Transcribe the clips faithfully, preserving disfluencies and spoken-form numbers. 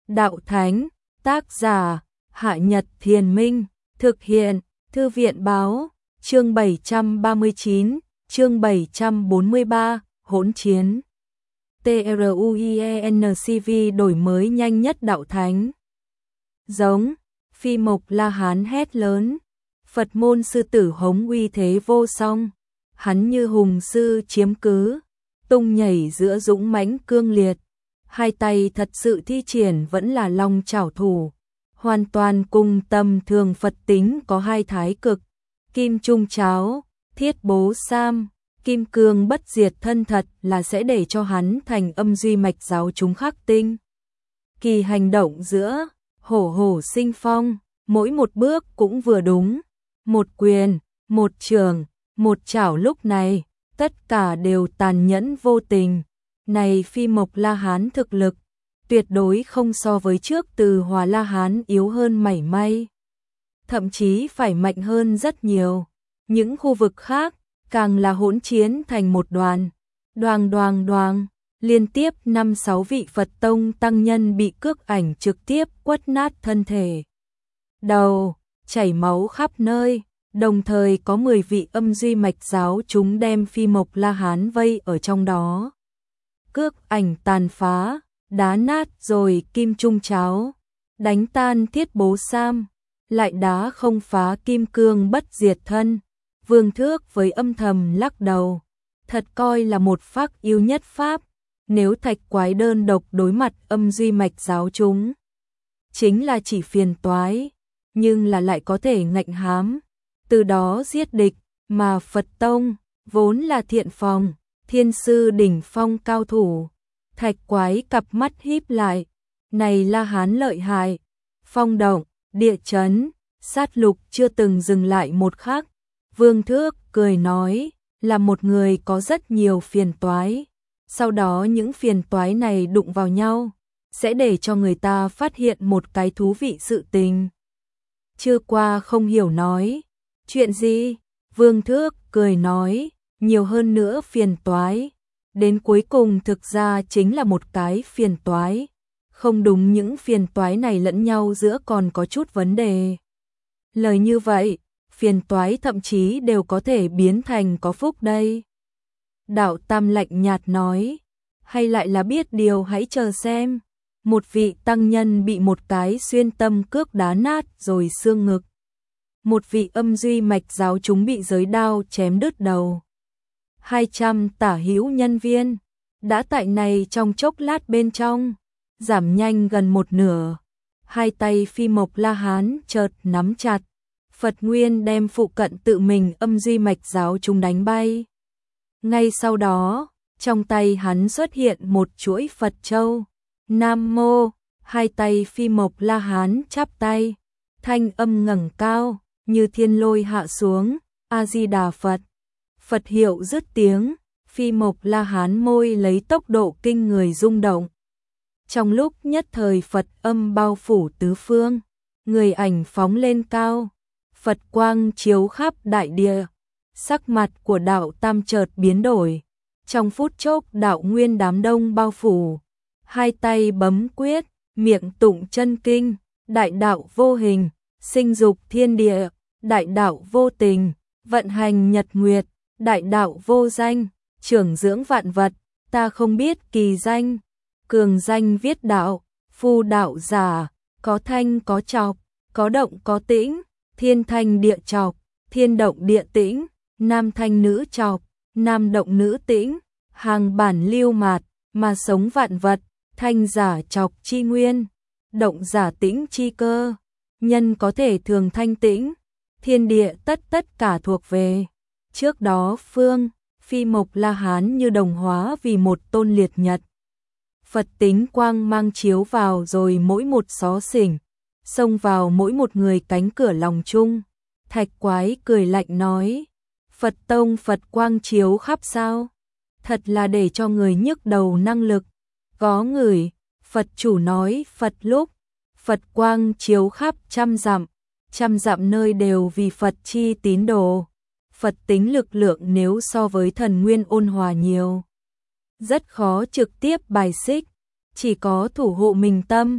Đạo Thánh, tác giả, Hạ Nhật Thiền Minh, thực hiện, Thư viện Báo, chương bảy trăm ba mươi chín, chương bảy trăm bốn mươi ba, hỗn chiến. TRUIENCV đổi mới nhanh nhất Đạo Thánh. Giống, Phi Mộc La Hán hét lớn, Phật môn sư tử hống uy thế vô song, hắn như hùng sư chiếm cứ, tung nhảy giữa dũng mãnh cương liệt, hai tay thật sự thi triển vẫn là long chảo thủ, hoàn toàn cùng tầm thường Phật tính có hai thái cực, kim trung cháo, thiết bố sam, kim cương bất diệt thân thật là sẽ để cho hắn thành âm duy mạch giáo chúng khắc tinh. Kỳ hành động giữa, hổ hổ sinh phong, mỗi một bước cũng vừa đúng, một quyền, một trường, một chảo lúc này, tất cả đều tàn nhẫn vô tình. Này Phi Mộc La Hán thực lực, tuyệt đối không so với trước Từ Hòa La Hán yếu hơn mảy may. Thậm chí phải mạnh hơn rất nhiều. Những khu vực khác, càng là hỗn chiến thành một đoàn. Đoàng đoàng đoàng, liên tiếp năm sáu vị Phật Tông tăng nhân bị cước ảnh trực tiếp quất nát thân thể. Đầu, chảy máu khắp nơi, đồng thời có mười vị âm duy mạch giáo chúng đem Phi Mộc La Hán vây ở trong đó. Cước ảnh tàn phá, đá nát rồi kim trung cháo, đánh tan thiết bố sam, lại đá không phá kim cương bất diệt thân. Vương Thước với âm thầm lắc đầu, thật coi là một phác yêu nhất pháp, nếu thạch quái đơn độc đối mặt âm duy mạch giáo chúng. Chính là chỉ phiền toái, nhưng là lại có thể ngạnh hám, từ đó giết địch, mà Phật Tông, vốn là thiện phòng, thiên sư đỉnh phong cao thủ. Thạch quái cặp mắt híp lại, này La Hán lợi hại, phong động, địa chấn, sát lục chưa từng dừng lại một khắc. Vương Thước cười nói, là một người có rất nhiều phiền toái, sau đó những phiền toái này đụng vào nhau, sẽ để cho người ta phát hiện một cái thú vị sự tình. Chưa qua không hiểu nói, chuyện gì? Vương Thước cười nói, nhiều hơn nữa phiền toái, đến cuối cùng thực ra chính là một cái phiền toái, không đúng những phiền toái này lẫn nhau giữa còn có chút vấn đề. Lời như vậy, phiền toái thậm chí đều có thể biến thành có phúc đây. Đạo Tam lạnh nhạt nói, hay lại là biết điều hãy chờ xem. Một vị tăng nhân bị một cái xuyên tâm cước đá nát rồi xương ngực. Một vị âm duy mạch giáo chúng bị giới đao chém đứt đầu. Hai trăm tả hữu nhân viên, đã tại này trong chốc lát bên trong, giảm nhanh gần một nửa. Hai tay Phi Mộc La Hán chợt nắm chặt, Phật Nguyên đem phụ cận tự mình âm duy mạch giáo chúng đánh bay. Ngay sau đó, trong tay hắn xuất hiện một chuỗi Phật châu. Nam mô, hai tay Phi Mộc La Hán chắp tay, thanh âm ngẩng cao, như thiên lôi hạ xuống, A Di Đà Phật. Phật hiệu dứt tiếng, Phi Mộc La Hán môi lấy tốc độ kinh người rung động. Trong lúc nhất thời Phật âm bao phủ tứ phương, người ảnh phóng lên cao, Phật quang chiếu khắp đại địa, sắc mặt của đạo Tam chợt biến đổi. Trong phút chốc đạo nguyên đám đông bao phủ, hai tay bấm quyết, miệng tụng chân kinh, đại đạo vô hình, sinh dục thiên địa, đại đạo vô tình, vận hành nhật nguyệt, đại đạo vô danh, trưởng dưỡng vạn vật, ta không biết kỳ danh, cường danh viết đạo, phu đạo giả, có thanh có chọc, có động có tĩnh, thiên thanh địa chọc, thiên động địa tĩnh, nam thanh nữ chọc, nam động nữ tĩnh, hàng bản lưu mạt, mà sống vạn vật, thanh giả chọc chi nguyên, động giả tĩnh chi cơ, nhân có thể thường thanh tĩnh, thiên địa tất tất cả thuộc về. Trước đó phương, Phi Mộc La Hán như đồng hóa vì một tôn liệt nhật. Phật tính quang mang chiếu vào rồi mỗi một xó xỉnh, xông vào mỗi một người cánh cửa lòng chung. Thạch quái cười lạnh nói, Phật tông Phật quang chiếu khắp sao? Thật là để cho người nhức đầu năng lực. Có người, Phật chủ nói Phật lúc, Phật quang chiếu khắp trăm dặm, trăm dặm nơi đều vì Phật chi tín đồ. Phật tính lực lượng nếu so với thần nguyên ôn hòa nhiều, rất khó trực tiếp bài xích, chỉ có thủ hộ mình tâm,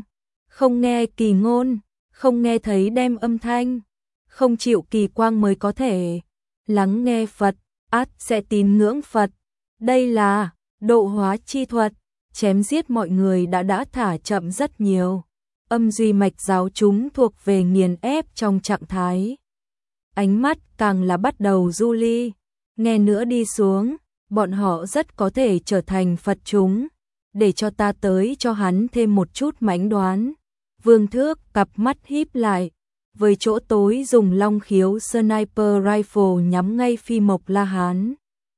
không nghe kỳ ngôn, không nghe thấy đem âm thanh, không chịu kỳ quang mới có thể lắng nghe Phật, ắt sẽ tín ngưỡng Phật. Đây là độ hóa chi thuật, chém giết mọi người đã đã thả chậm rất nhiều. Âm duy mạch giáo chúng thuộc về nghiền ép trong trạng thái. Ánh mắt càng là bắt đầu du ly, nghe nữa đi xuống, bọn họ rất có thể trở thành Phật chúng, để cho ta tới cho hắn thêm một chút mãnh đoán. Vương Thước cặp mắt híp lại, với chỗ tối dùng long khiếu sniper rifle nhắm ngay Phi Mộc La Hán.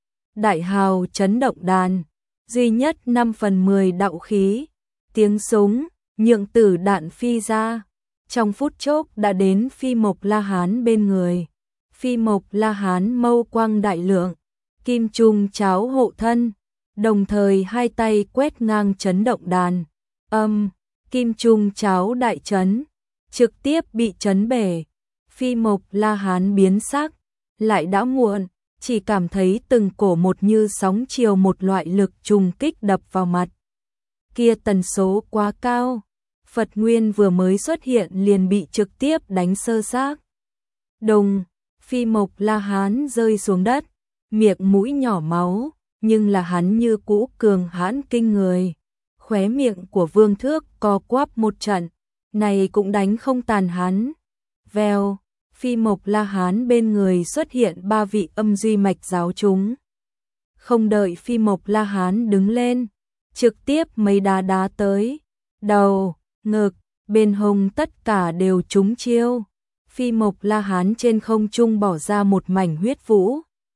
Đại hào chấn động đàn, duy nhất năm phần mười đạo khí, tiếng súng, nhượng tử đạn phi ra, trong phút chốc đã đến Phi Mộc La Hán bên người. Phi Mộc La Hán mâu quang đại lượng, kim trung cháo hộ thân, đồng thời hai tay quét ngang chấn động đàn, âm, kim trung cháo đại chấn, trực tiếp bị chấn bể. Phi Mộc La Hán biến sắc, lại đã muộn, chỉ cảm thấy từng cổ một như sóng chiều một loại lực trùng kích đập vào mặt. Kia tần số quá cao, Phật Nguyên vừa mới xuất hiện liền bị trực tiếp đánh sơ xác. Đồng, Phi Mộc La Hán rơi xuống đất, miệng mũi nhỏ máu, nhưng là hắn như cũ cường hãn kinh người. Khóe miệng của Vương Thước co quắp một trận, này cũng đánh không tàn hắn. Vèo, Phi Mộc La Hán bên người xuất hiện ba vị âm duy mạch giáo chúng. Không đợi Phi Mộc La Hán đứng lên, trực tiếp mấy đá đá tới, đầu, ngực, bên hông tất cả đều trúng chiêu. Phi Mộc La Hán trên không trung bỏ ra một mảnh huyết vũ,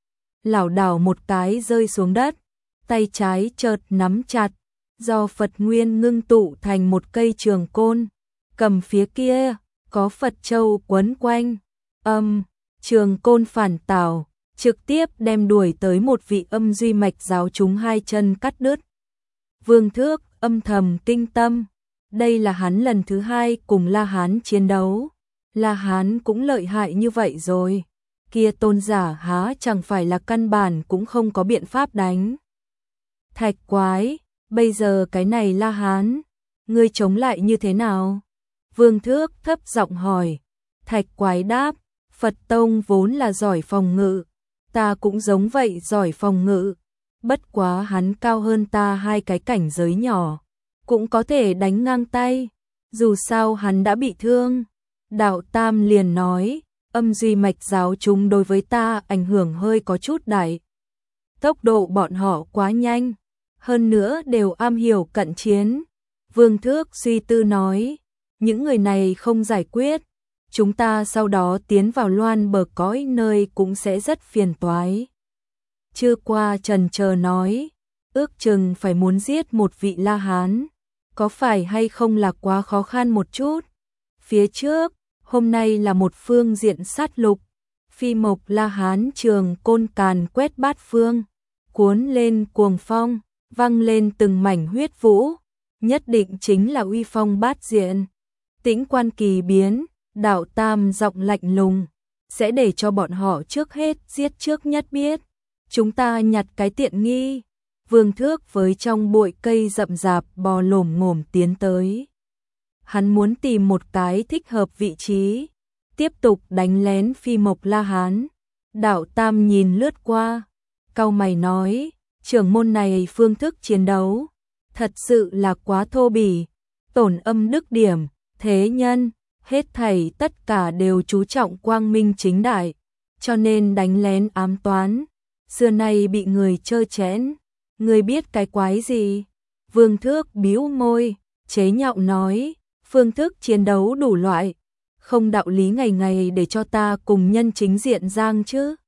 lảo đảo một cái rơi xuống đất, tay trái chợt nắm chặt, do Phật Nguyên ngưng tụ thành một cây trường côn, cầm phía kia có Phật châu quấn quanh, âm, trường côn phản tảo, trực tiếp đem đuổi tới một vị âm duy mạch giáo chúng hai chân cắt đứt. Vương Thước âm thầm kinh tâm, đây là hắn lần thứ hai cùng La Hán chiến đấu. La Hán cũng lợi hại như vậy rồi, kia tôn giả há chẳng phải là căn bản cũng không có biện pháp đánh. Thạch Quái, bây giờ cái này La Hán, ngươi chống lại như thế nào? Vương Thước thấp giọng hỏi. Thạch Quái đáp, Phật Tông vốn là giỏi phòng ngự, ta cũng giống vậy giỏi phòng ngự, bất quá hắn cao hơn ta hai cái cảnh giới nhỏ, cũng có thể đánh ngang tay, dù sao hắn đã bị thương. Đạo Tam liền nói, âm duy mạch giáo chúng đối với ta ảnh hưởng hơi có chút đại. Tốc độ bọn họ quá nhanh, hơn nữa đều am hiểu cận chiến. Vương Thước suy tư nói, những người này không giải quyết, chúng ta sau đó tiến vào loan bờ cõi nơi cũng sẽ rất phiền toái. Chưa qua trần chờ nói, ước chừng phải muốn giết một vị La Hán, có phải hay không là quá khó khăn một chút. Phía trước, hôm nay là một phương diện sát lục, Phi Mộc La Hán trường côn càn quét bát phương, cuốn lên cuồng phong, văng lên từng mảnh huyết vũ, nhất định chính là uy phong bát diện. Tĩnh quan kỳ biến, Đạo Tam giọng lạnh lùng, sẽ để cho bọn họ trước hết giết trước nhất biết, chúng ta nhặt cái tiện nghi. Vương Thước với trong bụi cây rậm rạp bò lổm ngổm tiến tới. Hắn muốn tìm một cái thích hợp vị trí, tiếp tục đánh lén Phi Mộc La Hán. Đạo Tam nhìn lướt qua, cau mày nói, trưởng môn này phương thức chiến đấu, thật sự là quá thô bỉ, tổn âm đức điểm, thế nhân, hết thảy tất cả đều chú trọng quang minh chính đại, cho nên đánh lén ám toán, xưa nay bị người chơi chẽn, người biết cái quái gì? Vương Thước bĩu môi, chế nhạo nói, phương thức chiến đấu đủ loại, không đạo lý ngày ngày để cho ta cùng nhân chính diện giang chứ.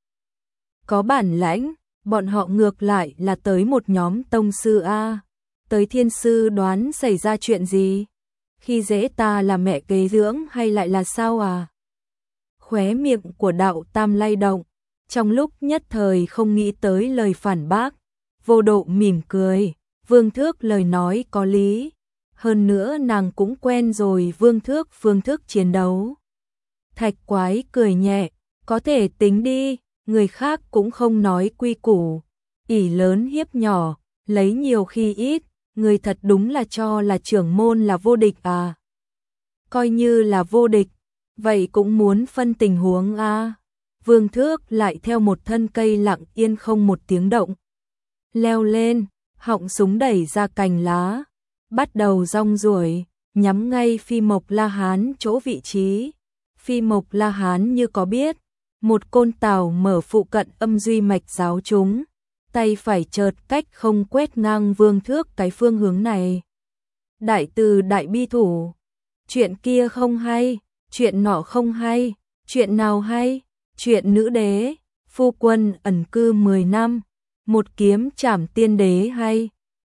Có bản lãnh, bọn họ ngược lại là tới một nhóm tông sư A, tới thiên sư đoán xảy ra chuyện gì? Khi dễ ta là mẹ kế dưỡng hay lại là sao à? Khóe miệng của Đạo Tam lay động, trong lúc nhất thời không nghĩ tới lời phản bác, vô độ mỉm cười, Vương Thước lời nói có lý, hơn nữa nàng cũng quen rồi Vương Thước phương thức chiến đấu. Thạch Quái cười nhẹ, có thể tính đi, người khác cũng không nói quy củ, ỷ lớn hiếp nhỏ, lấy nhiều khi ít, người thật đúng là cho là trưởng môn là vô địch à. coi như là vô địch, vậy cũng muốn phân tình huống a. Vương Thước lại theo một thân cây lặng yên không một tiếng động. Leo lên, họng súng đẩy ra cành lá, bắt đầu rong ruổi, nhắm ngay Phi Mộc La Hán chỗ vị trí. Phi Mộc La Hán như có biết, một côn tàu mở phụ cận âm duy mạch giáo chúng, tay phải chợt cách không quét ngang Vương Thước cái phương hướng này. Đại từ đại bi thủ, chuyện kia không hay, chuyện nọ không hay, chuyện nào hay, chuyện nữ đế, phu quân ẩn cư mười năm, một kiếm trảm tiên đế hay.